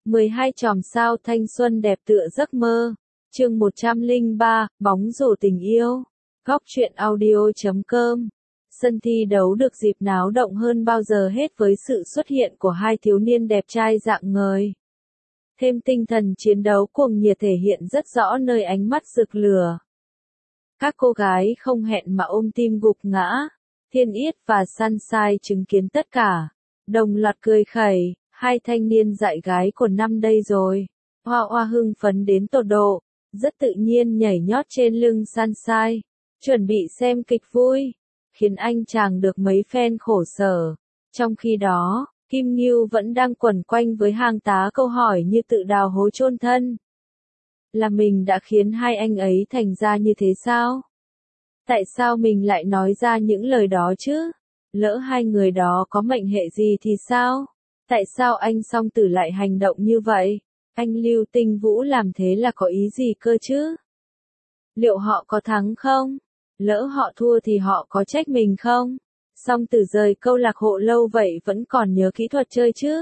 12 chòm sao thanh xuân đẹp tựa giấc mơ. Chương 103, bóng rổ tình yêu. Góc truyện audio.com. Sân thi đấu được dịp náo động hơn bao giờ hết với sự xuất hiện của hai thiếu niên đẹp trai rạng ngời. Thêm tinh thần chiến đấu cuồng nhiệt thể hiện rất rõ nơi ánh mắt rực lửa. Các cô gái không hẹn mà ôm tim gục ngã. Thiên Yết và Sunshine chứng kiến tất cả. Đồng loạt cười khẩy, hai thanh niên dạy gái của năm đây rồi. Hoa Hoa hưng phấn đến tột độ, rất tự nhiên nhảy nhót trên lưng Sunshine, chuẩn bị xem kịch vui, khiến anh chàng được mấy fan khổ sở. Trong khi đó, Kim Ngưu vẫn đang quẩn quanh với hàng tá câu hỏi như tự đào hố chôn thân. Là mình đã khiến hai anh ấy thành ra như thế sao? Tại sao mình lại nói ra những lời đó chứ? Lỡ hai người đó có mệnh hệ gì thì sao? Tại sao anh Song Tử lại hành động như vậy? Anh Lưu Tinh Vũ làm thế là có ý gì cơ chứ? Liệu họ có thắng không? Lỡ họ thua thì họ có trách mình không? Song Tử rời câu lạc bộ lâu vậy vẫn còn nhớ kỹ thuật chơi chứ?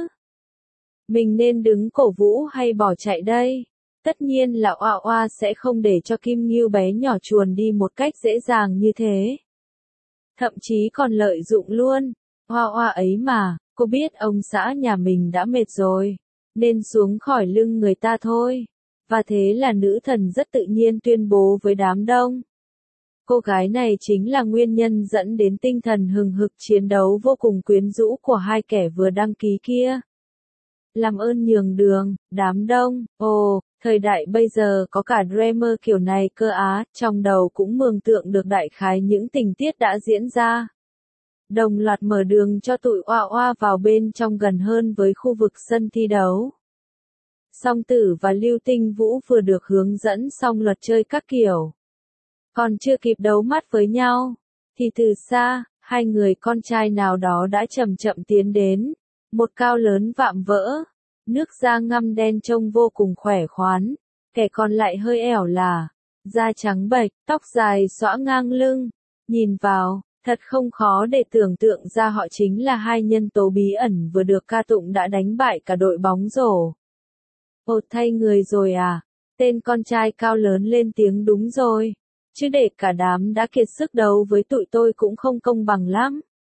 Mình nên đứng cổ vũ hay bỏ chạy đây? Tất nhiên là Oa Oa sẽ không để cho Kim Ngưu bé nhỏ chuồn đi một cách dễ dàng như thế. Thậm chí còn lợi dụng luôn. Oa Oa ấy mà, cô biết ông xã nhà mình đã mệt rồi, nên xuống khỏi lưng người ta thôi. Và thế là nữ thần rất tự nhiên tuyên bố với đám đông. Cô gái này chính là nguyên nhân dẫn đến tinh thần hừng hực chiến đấu vô cùng quyến rũ của hai kẻ vừa đăng ký kia. Làm ơn nhường đường, đám đông. Ồ, thời đại bây giờ có cả dreamer kiểu này cơ á, trong đầu cũng mường tượng được đại khái những tình tiết đã diễn ra. Đồng loạt mở đường cho tụi Oa Oa vào bên trong gần hơn với khu vực sân thi đấu. Song Tử và Lưu Tinh Vũ vừa được hướng dẫn xong luật chơi các kiểu. Còn chưa kịp đấu mắt với nhau, thì từ xa, hai người con trai nào đó đã chậm chậm tiến đến. Một cao lớn vạm vỡ, nước da ngăm đen trông vô cùng khỏe khoắn, kẻ còn lại hơi ẻo lả, da trắng bệch, tóc dài xõa ngang lưng. Nhìn vào, thật không khó để tưởng tượng ra họ chính là hai nhân tố bí ẩn vừa được ca tụng đã đánh bại cả đội bóng rổ. Ồ thay người rồi à? Tên con trai cao lớn lên tiếng đúng rồi. Chứ để cả đám đã kiệt sức đấu với tụi tôi cũng không công bằng lắm.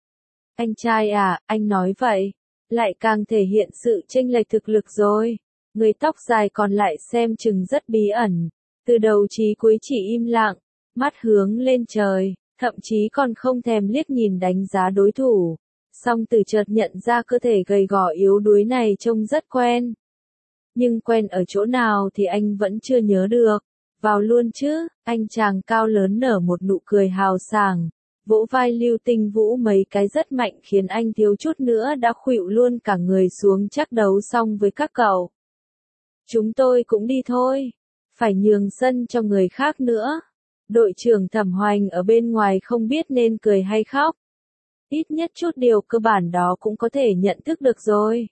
Anh trai à, anh nói vậy, lại càng thể hiện sự chênh lệch thực lực rồi. Người tóc dài còn lại xem chừng rất bí ẩn. Từ đầu chí cuối chỉ im lặng, mắt hướng lên trời, thậm chí còn không thèm liếc nhìn đánh giá đối thủ. Song Tử chợt nhận ra cơ thể gầy gò yếu đuối này trông rất quen. Nhưng quen ở chỗ nào thì anh vẫn chưa nhớ được. Vào luôn chứ, anh chàng cao lớn nở một nụ cười hào sảng, vỗ vai Lưu Tinh Vũ mấy cái rất mạnh khiến anh thiếu chút nữa đã khuỵu luôn cả người xuống chắc đấu xong với các cậu. Chúng tôi cũng đi thôi, phải nhường sân cho người khác nữa. Đội trưởng Thẩm Hoành ở bên ngoài không biết nên cười hay khóc. Ít nhất chút điều cơ bản đó cũng có thể nhận thức được rồi.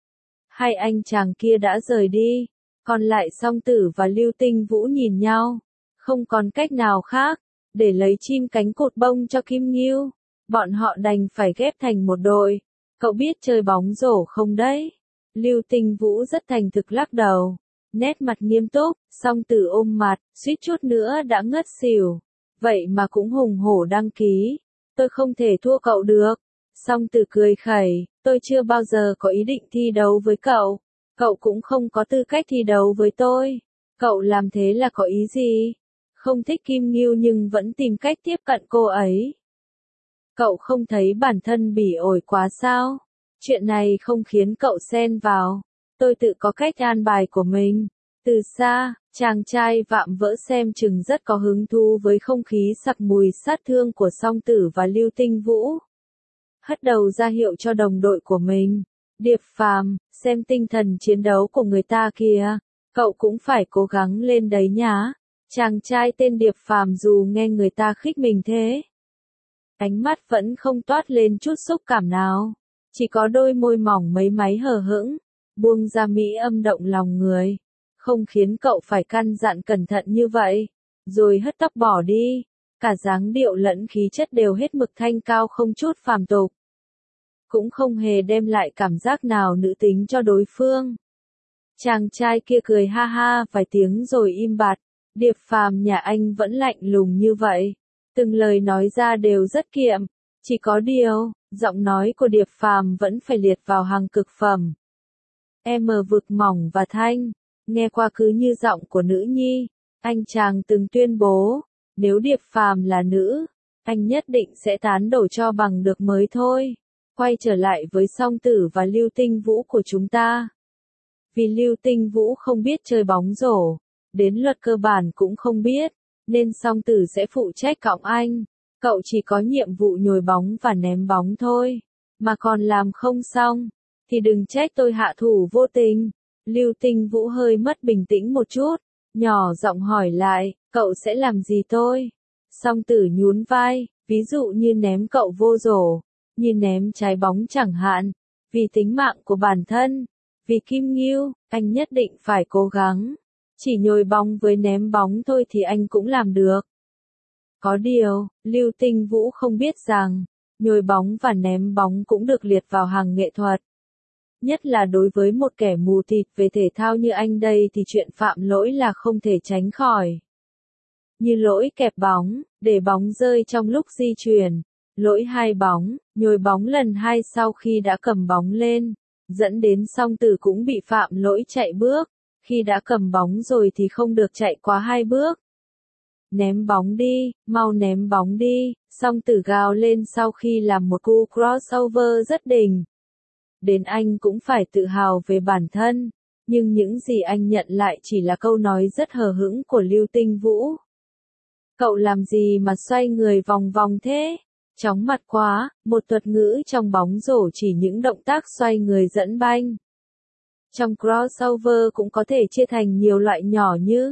Hai anh chàng kia đã rời đi. Còn lại Song Tử và Lưu Tinh Vũ nhìn nhau, không còn cách nào khác, để lấy chim cánh cụt bông cho Kim Ngưu, bọn họ đành phải ghép thành một đội. Cậu biết chơi bóng rổ không đấy? Lưu Tinh Vũ rất thành thực lắc đầu, nét mặt nghiêm túc, Song Tử ôm mặt, suýt chút nữa đã ngất xỉu. Vậy mà cũng hùng hổ đăng ký, tôi không thể thua cậu được. Song Tử cười khẩy, tôi chưa bao giờ có ý định thi đấu với cậu. Cậu cũng không có tư cách thi đấu với tôi. Cậu làm thế là có ý gì? Không thích Kim Ngưu nhưng vẫn tìm cách tiếp cận cô ấy. Cậu không thấy bản thân bỉ ổi quá sao? Chuyện này không khiến cậu xen vào. Tôi tự có cách an bài của mình. Từ xa, chàng trai vạm vỡ xem chừng rất có hứng thú với không khí sặc mùi sát thương của Song Tử và Lưu Tinh Vũ. Hất đầu ra hiệu cho đồng đội của mình. Điệp Phàm, xem tinh thần chiến đấu của người ta kìa, cậu cũng phải cố gắng lên đấy nhá. Chàng trai tên Điệp Phàm dù nghe người ta khích mình thế, ánh mắt vẫn không toát lên chút xúc cảm nào, chỉ có đôi môi mỏng mấy máy hờ hững, buông ra mỹ âm động lòng người, không khiến cậu phải căn dặn cẩn thận như vậy, rồi hất tóc bỏ đi, cả dáng điệu lẫn khí chất đều hết mực thanh cao không chút phàm tục. Cũng không hề đem lại cảm giác nào nữ tính cho đối phương. Chàng trai kia cười ha ha vài tiếng rồi im bặt. Điệp Phàm nhà anh vẫn lạnh lùng như vậy. Từng lời nói ra đều rất kiệm. Chỉ có điều, giọng nói của Điệp Phàm vẫn phải liệt vào hàng cực phẩm. Em vực mỏng và thanh, nghe qua cứ như giọng của nữ nhi. Anh chàng từng tuyên bố, nếu Điệp Phàm là nữ, anh nhất định sẽ tán đổ cho bằng được mới thôi. Quay trở lại với Song Tử và Lưu Tinh Vũ của chúng ta. Vì Lưu Tinh Vũ không biết chơi bóng rổ, đến luật cơ bản cũng không biết, nên Song Tử sẽ phụ trách cõng anh. Cậu chỉ có nhiệm vụ nhồi bóng và ném bóng thôi, mà còn làm không xong, thì đừng trách tôi hạ thủ vô tình. Lưu Tinh Vũ hơi mất bình tĩnh một chút, nhỏ giọng hỏi lại, cậu sẽ làm gì tôi? Song Tử nhún vai, ví dụ như ném cậu vô rổ, như ném trái bóng chẳng hạn, vì tính mạng của bản thân, vì Kim Ngưu, anh nhất định phải cố gắng. Chỉ nhồi bóng với ném bóng thôi thì anh cũng làm được. Có điều, Lưu Tinh Vũ không biết rằng, nhồi bóng và ném bóng cũng được liệt vào hàng nghệ thuật. Nhất là đối với một kẻ mù tịt về thể thao như anh đây thì chuyện phạm lỗi là không thể tránh khỏi. Như lỗi kẹp bóng, để bóng rơi trong lúc di chuyển, lỗi hai bóng, nhồi bóng lần hai sau khi đã cầm bóng lên, dẫn đến Song Tử cũng bị phạm lỗi chạy bước, khi đã cầm bóng rồi thì không được chạy quá hai bước. Ném bóng đi, mau ném bóng đi, Song Tử gào lên sau khi làm một cú crossover rất đỉnh. Đến anh cũng phải tự hào về bản thân, nhưng những gì anh nhận lại chỉ là câu nói rất hờ hững của Lưu Tinh Vũ. Cậu làm gì mà xoay người vòng vòng thế? Chóng mặt quá, một thuật ngữ trong bóng rổ chỉ những động tác xoay người dẫn banh. Trong crossover cũng có thể chia thành nhiều loại nhỏ như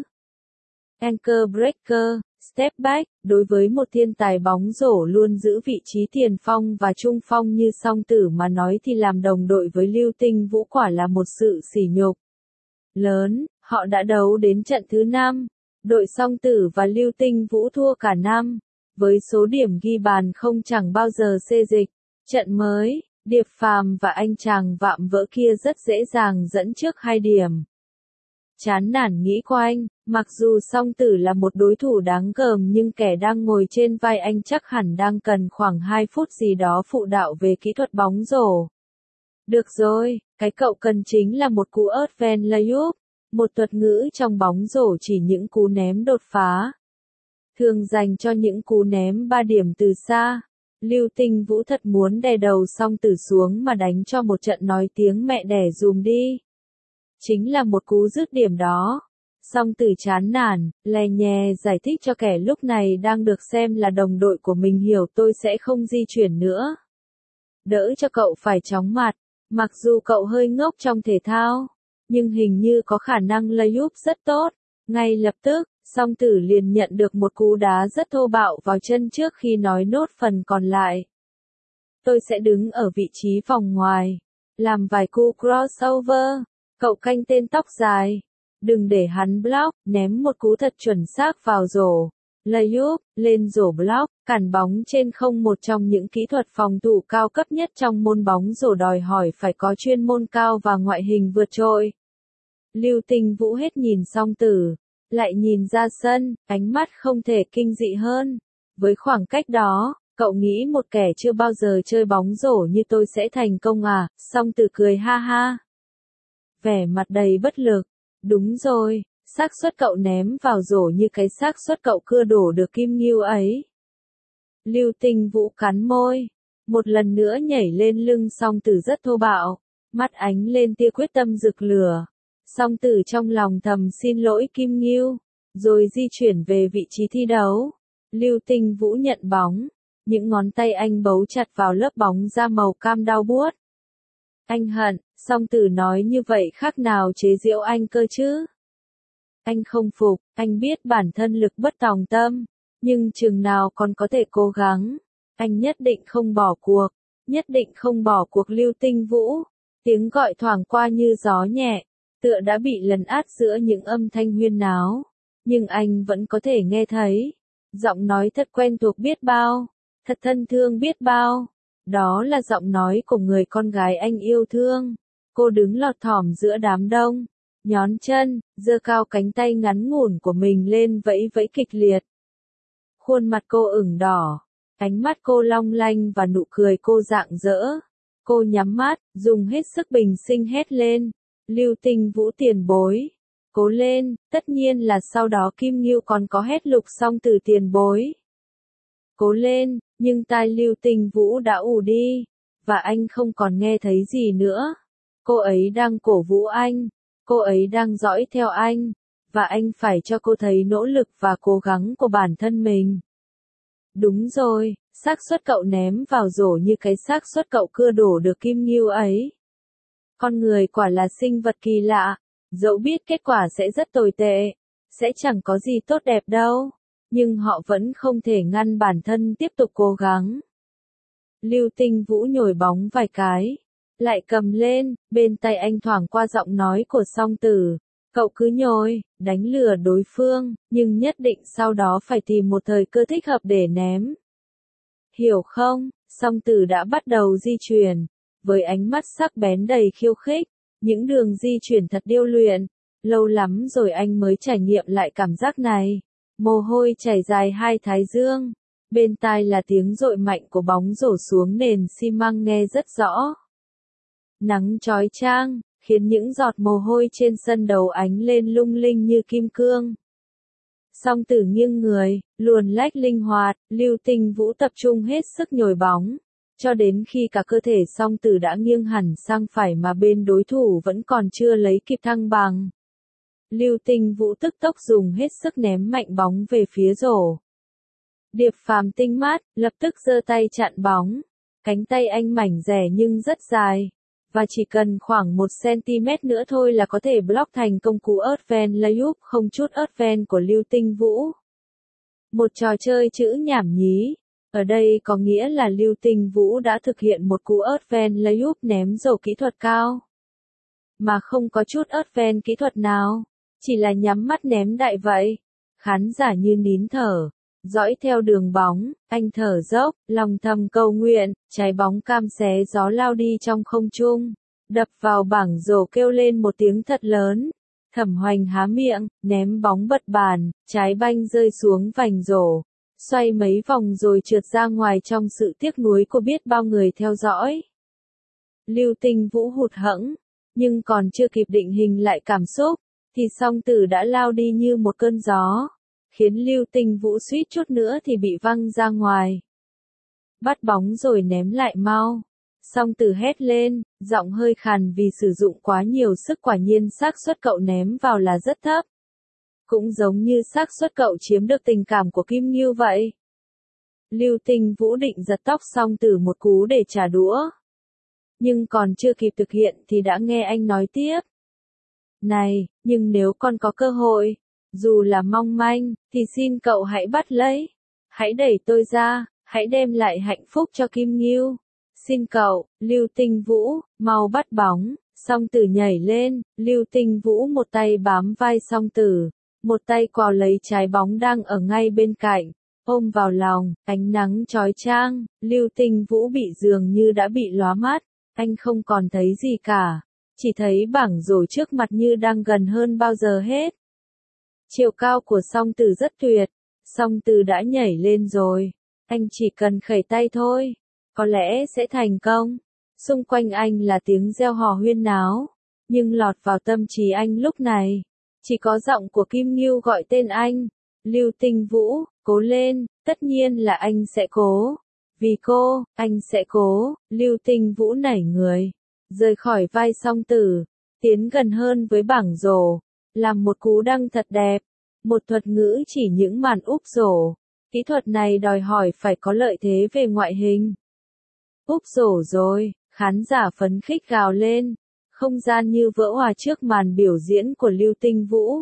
ankle breaker, step back, đối với một thiên tài bóng rổ luôn giữ vị trí tiền phong và trung phong như Song Tử mà nói thì làm đồng đội với Lưu Tinh Vũ quả là một sự sỉ nhục lớn. Họ đã đấu đến trận thứ 5, đội Song Tử và Lưu Tinh Vũ thua cả năm, với số điểm ghi bàn không chẳng bao giờ xê dịch. Trận mới, Điệp Phàm và anh chàng vạm vỡ kia rất dễ dàng dẫn trước 2 điểm. Chán nản nghĩ của anh, mặc dù Song Tử là một đối thủ đáng gờm nhưng kẻ đang ngồi trên vai anh chắc hẳn đang cần khoảng 2 phút gì đó phụ đạo về kỹ thuật bóng rổ. Được rồi, cái cậu cần chính là một cú advance layup, một thuật ngữ trong bóng rổ chỉ những cú ném đột phá. Thường dành cho những cú ném 3 điểm từ xa. Lưu Tinh Vũ thật muốn đè đầu Song Tử xuống mà đánh cho một trận nói tiếng mẹ đẻ dùm đi. Chính là một cú dứt điểm đó. Song Tử chán nản, lè nhè giải thích cho kẻ lúc này đang được xem là đồng đội của mình hiểu tôi sẽ không di chuyển nữa. Đỡ cho cậu phải chóng mặt, mặc dù cậu hơi ngốc trong thể thao, nhưng hình như có khả năng layup rất tốt. Ngay lập tức, Song Tử liền nhận được một cú đá rất thô bạo vào chân trước khi nói nốt phần còn lại. Tôi sẽ đứng ở vị trí vòng ngoài, làm vài cú crossover. Cậu canh tên tóc dài, đừng để hắn block, ném một cú thật chuẩn xác vào rổ. Layup, lên rổ block, cản bóng trên không, một trong những kỹ thuật phòng thủ cao cấp nhất trong môn bóng rổ đòi hỏi phải có chuyên môn cao và ngoại hình vượt trội. Lưu Tinh Vũ hết nhìn Song Tử, lại nhìn ra sân, ánh mắt không thể kinh dị hơn. Với khoảng cách đó, cậu nghĩ một kẻ chưa bao giờ chơi bóng rổ như tôi sẽ thành công à? Song Tử cười ha ha. Vẻ mặt đầy bất lực. Đúng rồi, xác suất cậu ném vào rổ như cái xác suất cậu cưa đổ được Kim Ngưu ấy. Lưu Tinh Vũ cắn môi, một lần nữa nhảy lên lưng Song Tử rất thô bạo, mắt ánh lên tia quyết tâm rực lửa. Song Tử trong lòng thầm xin lỗi Kim Ngưu, rồi di chuyển về vị trí thi đấu. Lưu Tinh Vũ nhận bóng, những ngón tay anh bấu chặt vào lớp bóng da màu cam đau buốt. Anh hận, Song Tử nói như vậy khác nào chế giễu anh cơ chứ? Anh không phục, anh biết bản thân lực bất tòng tâm, nhưng chừng nào còn có thể cố gắng. Anh nhất định không bỏ cuộc, nhất định không bỏ cuộc. Lưu Tinh Vũ, tiếng gọi thoảng qua như gió nhẹ, tựa đã bị lấn át giữa những âm thanh huyên náo, nhưng anh vẫn có thể nghe thấy. Giọng nói thật quen thuộc biết bao, thật thân thương biết bao. Đó là giọng nói của người con gái anh yêu thương. Cô đứng lọt thỏm giữa đám đông, nhón chân, giơ cao cánh tay ngắn ngủn của mình lên vẫy vẫy kịch liệt. Khuôn mặt cô ửng đỏ, ánh mắt cô long lanh và nụ cười cô rạng rỡ. Cô nhắm mắt, dùng hết sức bình sinh hét lên, Lưu Tinh Vũ tiền bối. Cố lên, tất nhiên là sau đó Kim Ngưu còn có hét Lục Song Tử tiền bối. Cố lên, nhưng tai Lưu Tinh Vũ đã ù đi, và anh không còn nghe thấy gì nữa. Cô ấy đang cổ vũ anh, cô ấy đang dõi theo anh, và anh phải cho cô thấy nỗ lực và cố gắng của bản thân mình. Đúng rồi, xác suất cậu ném vào rổ như cái xác suất cậu cưa đổ được Kim Ngưu ấy. Con người quả là sinh vật kỳ lạ, dẫu biết kết quả sẽ rất tồi tệ, sẽ chẳng có gì tốt đẹp đâu, nhưng họ vẫn không thể ngăn bản thân tiếp tục cố gắng. Lưu Tinh Vũ nhồi bóng vài cái, lại cầm lên, bên tay anh thoảng qua giọng nói của Song Tử, cậu cứ nhồi, đánh lừa đối phương, nhưng nhất định sau đó phải tìm một thời cơ thích hợp để ném. Hiểu không? Song Tử đã bắt đầu di chuyển, với ánh mắt sắc bén đầy khiêu khích, những đường di chuyển thật điêu luyện, lâu lắm rồi anh mới trải nghiệm lại cảm giác này. Mồ hôi chảy dài hai thái dương, bên tai là tiếng dội mạnh của bóng rổ xuống nền xi măng nghe rất rõ. Nắng chói chang, khiến những giọt mồ hôi trên sân đấu ánh lên lung linh như kim cương. Song Tử nghiêng người, luồn lách linh hoạt, Lưu Tinh Vũ tập trung hết sức nhồi bóng, cho đến khi cả cơ thể Song Tử đã nghiêng hẳn sang phải mà bên đối thủ vẫn còn chưa lấy kịp thăng bằng. Lưu Tinh Vũ tức tốc dùng hết sức ném mạnh bóng về phía rổ. Điệp Phàm tinh mắt, lập tức giơ tay chặn bóng. Cánh tay anh mảnh dẻ nhưng rất dài, và chỉ cần khoảng 1 cm nữa thôi là có thể block thành công cú Earthvan layup không chút Earthvan của Lưu Tinh Vũ. Một trò chơi chữ nhảm nhí. Ở đây có nghĩa là Lưu Tinh Vũ đã thực hiện một cú Earthvan layup ném rổ kỹ thuật cao, mà không có chút Earthvan kỹ thuật nào, chỉ là nhắm mắt ném đại vậy. Khán giả như nín thở, dõi theo đường bóng, anh thở dốc, lòng thầm cầu nguyện, trái bóng cam xé gió lao đi trong không trung, đập vào bảng rổ kêu lên một tiếng thật lớn. Thẩm Hoành há miệng, ném bóng bật bàn, trái banh rơi xuống vành rổ, xoay mấy vòng rồi trượt ra ngoài trong sự tiếc nuối của biết bao người theo dõi. Lưu Tinh Vũ hụt hẫng, nhưng còn chưa kịp định hình lại cảm xúc, thì Song Tử đã lao đi như một cơn gió, khiến Lưu Tinh Vũ suýt chút nữa thì bị văng ra ngoài. Bắt bóng rồi ném lại mau. Song Tử hét lên, giọng hơi khàn vì sử dụng quá nhiều sức, quả nhiên xác suất cậu ném vào là rất thấp. Cũng giống như xác suất cậu chiếm được tình cảm của Kim Ngưu vậy. Lưu Tinh Vũ định giật tóc Song Tử một cú để trả đũa, nhưng còn chưa kịp thực hiện thì đã nghe anh nói tiếp. Này, nhưng nếu con có cơ hội, dù là mong manh, thì xin cậu hãy bắt lấy. Hãy đẩy tôi ra, hãy đem lại hạnh phúc cho Kim Ngưu. Xin cậu, Lưu Tinh Vũ, mau bắt bóng. Song Tử nhảy lên, Lưu Tinh Vũ một tay bám vai Song Tử, một tay quào lấy trái bóng đang ở ngay bên cạnh, ôm vào lòng. Ánh nắng chói chang, Lưu Tinh Vũ bị dường như đã bị lóa mắt, anh không còn thấy gì cả, chỉ thấy bảng rổ trước mặt như đang gần hơn bao giờ hết. Chiều cao của Song Tử rất tuyệt, Song Tử đã nhảy lên rồi, anh chỉ cần khẩy tay thôi, có lẽ sẽ thành công. Xung quanh anh là tiếng reo hò huyên náo, nhưng lọt vào tâm trí anh lúc này, chỉ có giọng của Kim Ngưu gọi tên anh. Lưu Tinh Vũ, cố lên, tất nhiên là anh sẽ cố. Vì cô, anh sẽ cố. Lưu Tinh Vũ nảy người, rời khỏi vai Song Tử, tiến gần hơn với bảng rổ, làm một cú đăng thật đẹp. Một thuật ngữ chỉ những màn úp rổ. Kỹ thuật này đòi hỏi phải có lợi thế về ngoại hình. Úp rổ rồi, khán giả phấn khích gào lên, không gian như vỡ hòa trước màn biểu diễn của Lưu Tinh Vũ.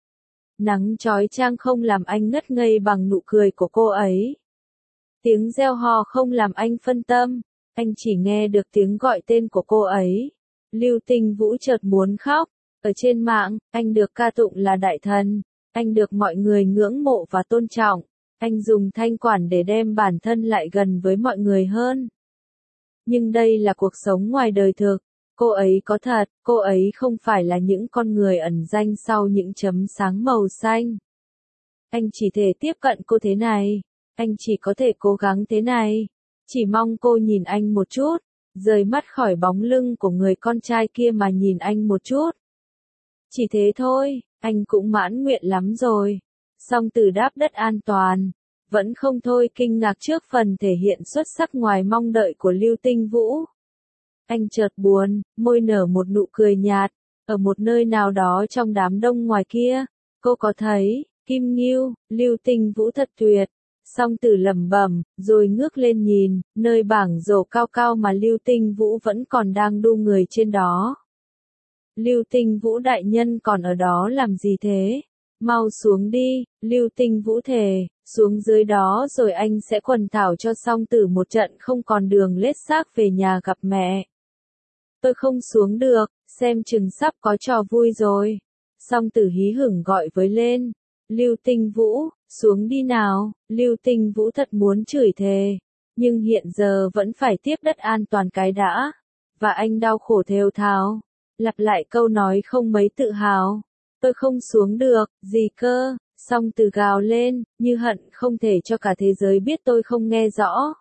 Nắng chói chang không làm anh ngất ngây bằng nụ cười của cô ấy. Tiếng reo hò không làm anh phân tâm, anh chỉ nghe được tiếng gọi tên của cô ấy. Lưu Tinh Vũ chợt muốn khóc. Ở trên mạng, anh được ca tụng là đại thần, anh được mọi người ngưỡng mộ và tôn trọng, anh dùng thanh quản để đem bản thân lại gần với mọi người hơn. Nhưng đây là cuộc sống ngoài đời thực, Cô ấy có thật, cô ấy không phải là những con người ẩn danh sau những chấm sáng màu xanh. Anh chỉ thể tiếp cận cô thế này, anh chỉ có thể cố gắng thế này. Chỉ mong cô nhìn anh một chút, rời mắt khỏi bóng lưng của người con trai kia mà nhìn anh một chút. Chỉ thế thôi, anh cũng mãn nguyện lắm rồi. Song Tử đáp đất an toàn, vẫn không thôi kinh ngạc trước phần thể hiện xuất sắc ngoài mong đợi của Lưu Tinh Vũ. Anh chợt buồn, môi nở một nụ cười nhạt, ở một nơi nào đó trong đám đông ngoài kia, cô có thấy, Kim Ngưu, Lưu Tinh Vũ thật tuyệt. Song Tử lẩm bẩm, rồi ngước lên nhìn, nơi bảng rổ cao cao mà Lưu Tinh Vũ vẫn còn đang đu người trên đó. Lưu Tinh Vũ đại nhân còn ở đó làm gì thế? Mau xuống đi, Lưu Tinh Vũ thề, xuống dưới đó rồi anh sẽ quần thảo cho Song Tử một trận không còn đường lết xác về nhà gặp mẹ. Tôi không xuống được, xem chừng sắp có trò vui rồi. Song Tử hí hửng gọi với lên. Lưu Tinh Vũ, xuống đi nào. Lưu Tinh Vũ thật muốn chửi thề, nhưng hiện giờ vẫn phải tiếp đất an toàn cái đã. Và anh đau khổ thều thào, lặp lại câu nói không mấy tự hào. Tôi không xuống được, gì cơ? Song Tử gào lên, như hận không thể cho cả thế giới biết tôi không nghe rõ.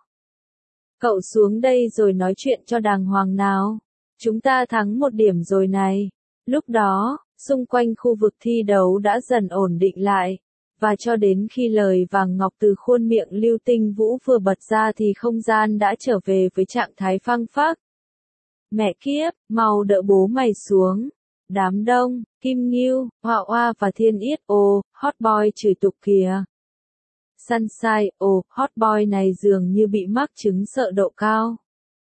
Cậu xuống đây rồi nói chuyện cho đàng hoàng nào. Chúng ta thắng 1 điểm rồi này. Lúc đó, xung quanh khu vực thi đấu đã dần ổn định lại. Và cho đến khi lời vàng ngọc từ khuôn miệng Lưu Tinh Vũ vừa bật ra thì không gian đã trở về với trạng thái phăng phắc. Mẹ kiếp, mau đỡ bố mày xuống. Đám đông, Kim Ngưu, Hoa Hoa và Thiên Yết, ồ, hot boy chửi tục kìa. Sunshine, ồ, hot boy này dường như bị mắc chứng sợ độ cao.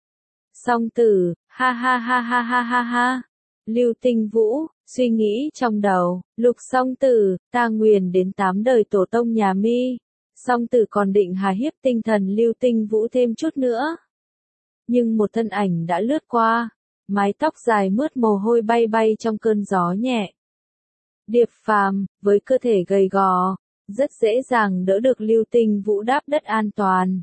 Song Tử, ha ha ha ha ha ha ha. Lưu Tinh Vũ, suy nghĩ trong đầu, Lục Song Tử, ta nguyền đến 8 đời tổ tông nhà mi. Song Tử còn định hà hiếp tinh thần Lưu Tinh Vũ thêm chút nữa. Nhưng một thân ảnh đã lướt qua, mái tóc dài mướt mồ hôi bay bay trong cơn gió nhẹ. Điệp Phàm, với cơ thể gầy gò, rất dễ dàng đỡ được Lưu Tinh Vũ đáp đất an toàn.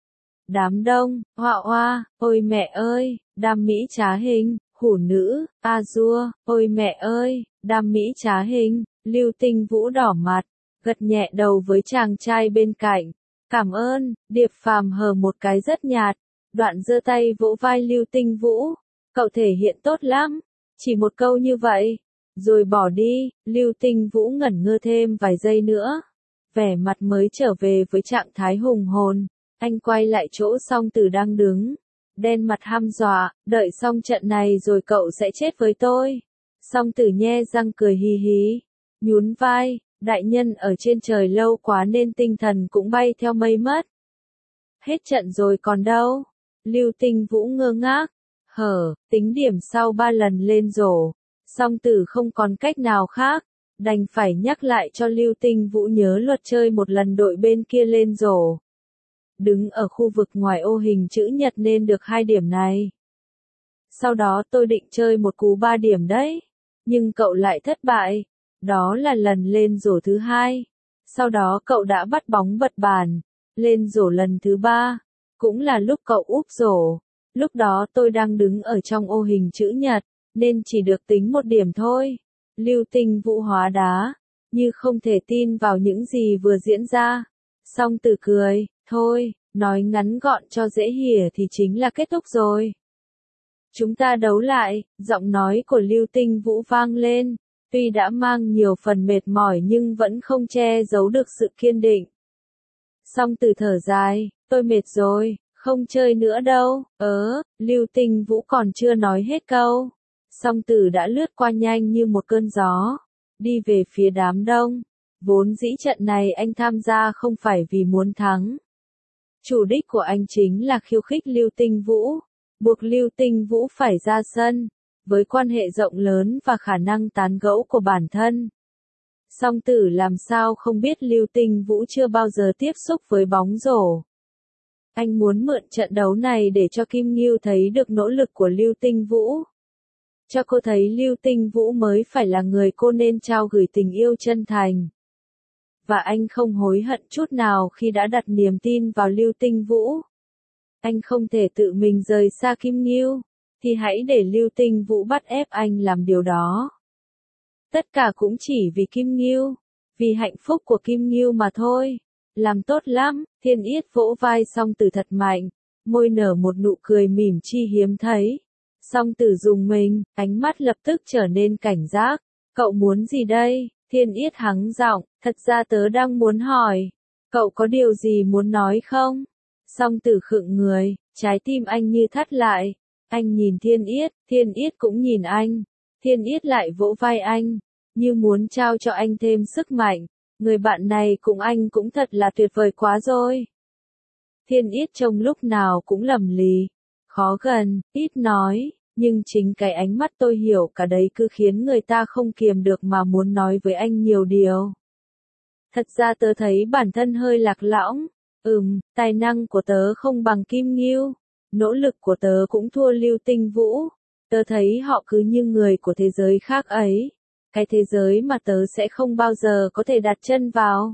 Đám đông, Hoa Hoa, ôi mẹ ơi, đam mỹ trá hình, hủ nữ, Azure, ôi mẹ ơi, đam mỹ trá hình, Lưu Tinh Vũ đỏ mặt, gật nhẹ đầu với chàng trai bên cạnh. Cảm ơn, Điệp Phàm hờ một cái rất nhạt, đoạn giơ tay vỗ vai Lưu Tinh Vũ. Cậu thể hiện tốt lắm, chỉ một câu như vậy, rồi bỏ đi. Lưu Tinh Vũ ngẩn ngơ thêm vài giây nữa, vẻ mặt mới trở về với trạng thái hùng hồn. Anh quay lại chỗ Song Tử đang đứng, đen mặt hăm dọa, đợi xong trận này rồi cậu sẽ chết với tôi. Song Tử nhe răng cười hì hí, nhún vai, đại nhân ở trên trời lâu quá nên tinh thần cũng bay theo mây mất. Hết trận rồi còn đâu? Lưu Tinh Vũ ngơ ngác, tính điểm sau 3 lần lên rổ. Song Tử không còn cách nào khác, đành phải nhắc lại cho Lưu Tinh Vũ nhớ luật chơi một lần đội bên kia lên rổ. Đứng ở khu vực ngoài ô hình chữ nhật nên được 2 điểm này. Sau đó tôi định chơi một cú 3 điểm đấy, nhưng cậu lại thất bại. Đó là lần lên rổ thứ 2. Sau đó cậu đã bắt bóng bật bàn, lên rổ lần thứ 3, cũng là lúc cậu úp rổ. Lúc đó tôi đang đứng ở trong ô hình chữ nhật, nên chỉ được tính 1 điểm thôi. Lưu Tinh Vũ hóa đá, như không thể tin vào những gì vừa diễn ra. Song Tử cười, thôi, nói ngắn gọn cho dễ hiểu thì chính là kết thúc rồi. Chúng ta đấu lại, giọng nói của Lưu Tinh Vũ vang lên, tuy đã mang nhiều phần mệt mỏi nhưng vẫn không che giấu được sự kiên định. Song Tử thở dài, tôi mệt rồi, không chơi nữa đâu. Lưu Tinh Vũ còn chưa nói hết câu. Song Tử đã lướt qua nhanh như một cơn gió, đi về phía đám đông. Vốn dĩ trận này anh tham gia không phải vì muốn thắng. Chủ đích của anh chính là khiêu khích Lưu Tinh Vũ, buộc Lưu Tinh Vũ phải ra sân, với quan hệ rộng lớn và khả năng tán gẫu của bản thân. Song Tử làm sao không biết Lưu Tinh Vũ chưa bao giờ tiếp xúc với bóng rổ. Anh muốn mượn trận đấu này để cho Kim Ngưu thấy được nỗ lực của Lưu Tinh Vũ. Cho cô thấy Lưu Tinh Vũ mới phải là người cô nên trao gửi tình yêu chân thành. Và anh không hối hận chút nào khi đã đặt niềm tin vào Lưu Tinh Vũ. Anh không thể tự mình rời xa Kim Ngưu, thì hãy để Lưu Tinh Vũ bắt ép anh làm điều đó. Tất cả cũng chỉ vì Kim Ngưu, vì hạnh phúc của Kim Ngưu mà thôi. Làm tốt lắm, Thiên Yết vỗ vai Song Tử thật mạnh, môi nở một nụ cười mỉm chi hiếm thấy. Song Tử rùng mình, ánh mắt lập tức trở nên cảnh giác. Cậu muốn gì đây? Thiên Yết hắng giọng, thật ra tớ đang muốn hỏi. Cậu có điều gì muốn nói không? Song Tử khựng người, trái tim anh như thắt lại. Anh nhìn Thiên Yết cũng nhìn anh. Thiên Yết lại vỗ vai anh, như muốn trao cho anh thêm sức mạnh. Người bạn này cùng anh cũng thật là tuyệt vời quá rồi. Thiên Yết trông lúc nào cũng lầm lì, khó gần, ít nói, nhưng chính cái ánh mắt tôi hiểu cả đấy cứ khiến người ta không kiềm được mà muốn nói với anh nhiều điều. Thật ra tớ thấy bản thân hơi lạc lõng, tài năng của tớ không bằng Kim Ngưu, nỗ lực của tớ cũng thua Lưu Tinh Vũ, tớ thấy họ cứ như người của thế giới khác ấy, cái thế giới mà tớ sẽ không bao giờ có thể đặt chân vào.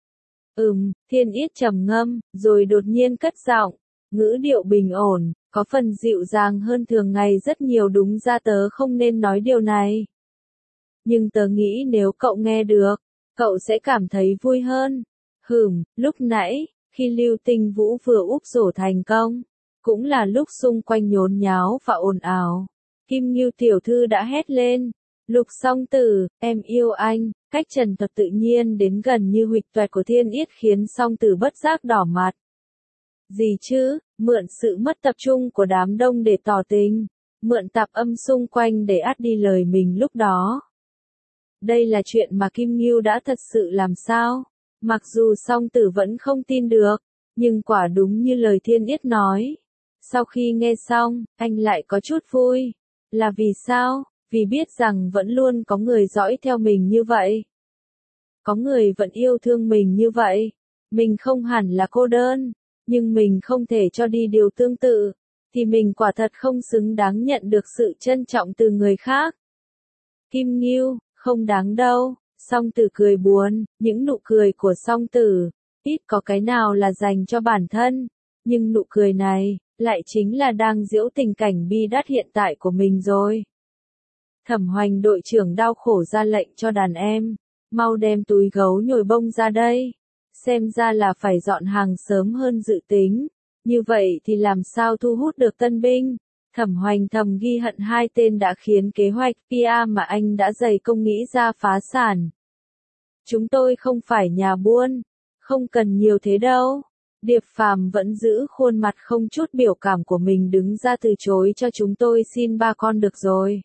Thiên Yết trầm ngâm, rồi đột nhiên cất giọng, ngữ điệu bình ổn, có phần dịu dàng hơn thường ngày rất nhiều, đúng ra tớ không nên nói điều này. Nhưng tớ nghĩ nếu cậu nghe được, cậu sẽ cảm thấy vui hơn. Lúc nãy, khi Lưu Tinh Vũ vừa úp rổ thành công, cũng là lúc xung quanh nhốn nháo và ồn ào. Kim Ngưu tiểu thư đã hét lên, Lục Song Tử, em yêu anh, cách trần thuật tự nhiên đến gần như huỵch toẹt của Thiên Yết khiến Song Tử bất giác đỏ mặt. Gì chứ, mượn sự mất tập trung của đám đông để tỏ tình, mượn tạp âm xung quanh để át đi lời mình lúc đó. Đây là chuyện mà Kim Ngưu đã thật sự làm sao? Mặc dù Song Tử vẫn không tin được, nhưng quả đúng như lời Thiên Yết nói. Sau khi nghe xong, anh lại có chút vui. Là vì sao? Vì biết rằng vẫn luôn có người dõi theo mình như vậy. Có người vẫn yêu thương mình như vậy. Mình không hẳn là cô đơn, nhưng mình không thể cho đi điều tương tự, thì mình quả thật không xứng đáng nhận được sự trân trọng từ người khác. Kim Ngưu, không đáng đâu. Song Tử cười buồn, những nụ cười của Song Tử, ít có cái nào là dành cho bản thân, nhưng nụ cười này, lại chính là đang giễu tình cảnh bi đát hiện tại của mình rồi. Thẩm Hoành đội trưởng đau khổ ra lệnh cho đàn em, mau đem túi gấu nhồi bông ra đây. Xem ra là phải dọn hàng sớm hơn dự tính, như vậy thì làm sao thu hút được tân binh. Thẩm Hoành thầm ghi hận hai tên đã khiến kế hoạch PR mà anh đã dày công nghĩ ra phá sản. Chúng tôi không phải nhà buôn, không cần nhiều thế đâu. Điệp Phàm vẫn giữ khuôn mặt không chút biểu cảm của mình đứng ra từ chối cho chúng tôi xin 3 con được rồi.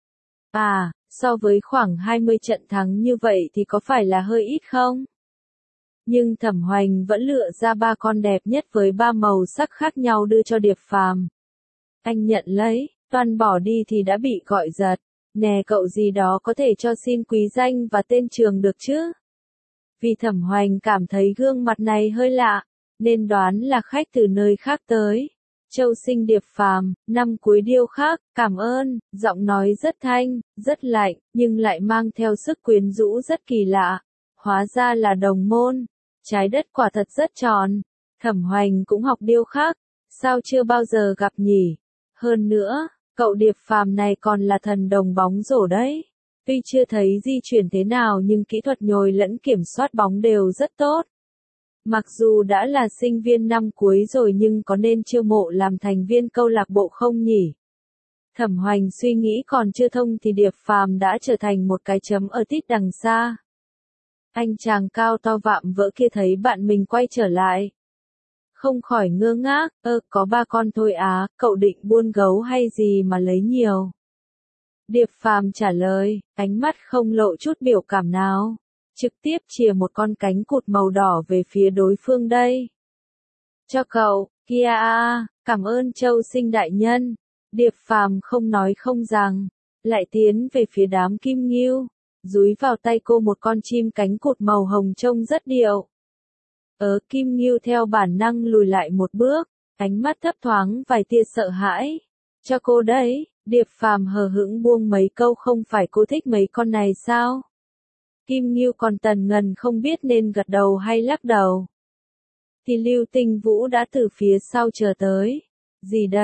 So với khoảng 20 trận thắng như vậy thì có phải là hơi ít không? Nhưng Thẩm Hoành vẫn lựa ra 3 con đẹp nhất với 3 màu sắc khác nhau đưa cho Điệp Phàm. Anh nhận lấy, toàn bỏ đi thì đã bị gọi giật. Nè cậu gì đó có thể cho xin quý danh và tên trường được chứ? Vì Thẩm Hoành cảm thấy gương mặt này hơi lạ, nên đoán là khách từ nơi khác tới. Châu Sinh Điệp Phàm, năm cuối điêu khắc, cảm ơn, giọng nói rất thanh, rất lạnh, nhưng lại mang theo sức quyến rũ rất kỳ lạ. Hóa ra là đồng môn, trái đất quả thật rất tròn. Thẩm Hoành cũng học điêu khắc, sao chưa bao giờ gặp nhỉ? Hơn nữa, cậu Điệp Phàm này còn là thần đồng bóng rổ đấy. Tuy chưa thấy di chuyển thế nào nhưng kỹ thuật nhồi lẫn kiểm soát bóng đều rất tốt. Mặc dù đã là sinh viên năm cuối rồi nhưng có nên chiêu mộ làm thành viên câu lạc bộ không nhỉ? Thẩm Hoành suy nghĩ còn chưa thông thì Điệp Phàm đã trở thành một cái chấm ở tít đằng xa. Anh chàng cao to vạm vỡ kia thấy bạn mình quay trở lại, không khỏi ngơ ngác, có 3 con thôi á, cậu định buôn gấu hay gì mà lấy nhiều? Điệp Phàm trả lời, ánh mắt không lộ chút biểu cảm nào, trực tiếp chìa một con cánh cụt màu đỏ về phía đối phương đây. Cho cậu, kia cảm ơn Châu Sinh đại nhân. Điệp Phàm không nói không rằng, lại tiến về phía đám Kim Ngưu, dúi vào tay cô một con chim cánh cụt màu hồng trông rất điệu. Kim Ngưu theo bản năng lùi lại một bước, ánh mắt thấp thoáng vài tia sợ hãi. Cho cô đấy, Điệp Phàm hờ hững buông mấy câu, không phải cô thích mấy con này sao? Kim Ngưu còn tần ngần không biết nên gật đầu hay lắc đầu. Thì Lưu Tinh Vũ đã từ phía sau chờ tới. Gì đấy,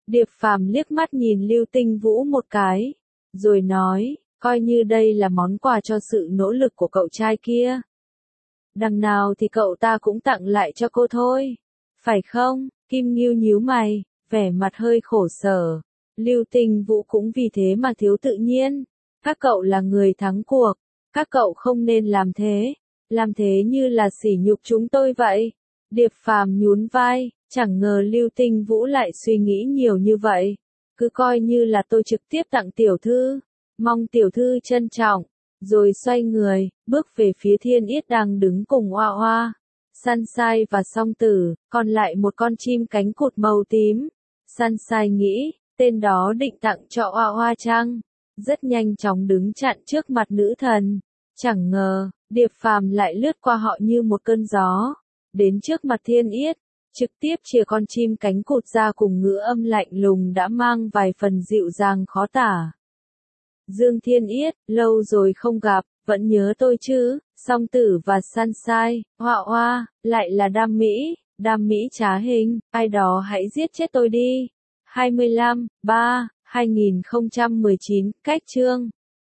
Điệp Phàm liếc mắt nhìn Lưu Tinh Vũ một cái, rồi nói, coi như đây là món quà cho sự nỗ lực của cậu trai kia. Đằng nào thì cậu ta cũng tặng lại cho cô thôi. Phải không? Kim Ngưu nhíu mày, vẻ mặt hơi khổ sở. Lưu Tinh Vũ cũng vì thế mà thiếu tự nhiên. Các cậu là người thắng cuộc. Các cậu không nên làm thế. Làm thế như là sỉ nhục chúng tôi vậy. Điệp Phàm nhún vai, chẳng ngờ Lưu Tinh Vũ lại suy nghĩ nhiều như vậy. Cứ coi như là tôi trực tiếp tặng tiểu thư. Mong tiểu thư trân trọng. Rồi xoay người, bước về phía Thiên Yết đang đứng cùng Hoa Hoa, Sunshine và Song Tử, còn lại một con chim cánh cụt màu tím. Sunshine nghĩ, tên đó định tặng cho Hoa Hoa chăng? Rất nhanh chóng đứng chặn trước mặt nữ thần. Chẳng ngờ, Điệp Phàm lại lướt qua họ như một cơn gió, đến trước mặt Thiên Yết, trực tiếp chìa con chim cánh cụt ra cùng ngữ âm lạnh lùng đã mang vài phần dịu dàng khó tả. Dương Thiên Yết, lâu rồi không gặp, vẫn nhớ tôi chứ? Song Tử và Sunshine, Hoa Hoa, lại là đam mỹ trá hình, ai đó hãy giết chết tôi đi. 25/3/2019, cách chương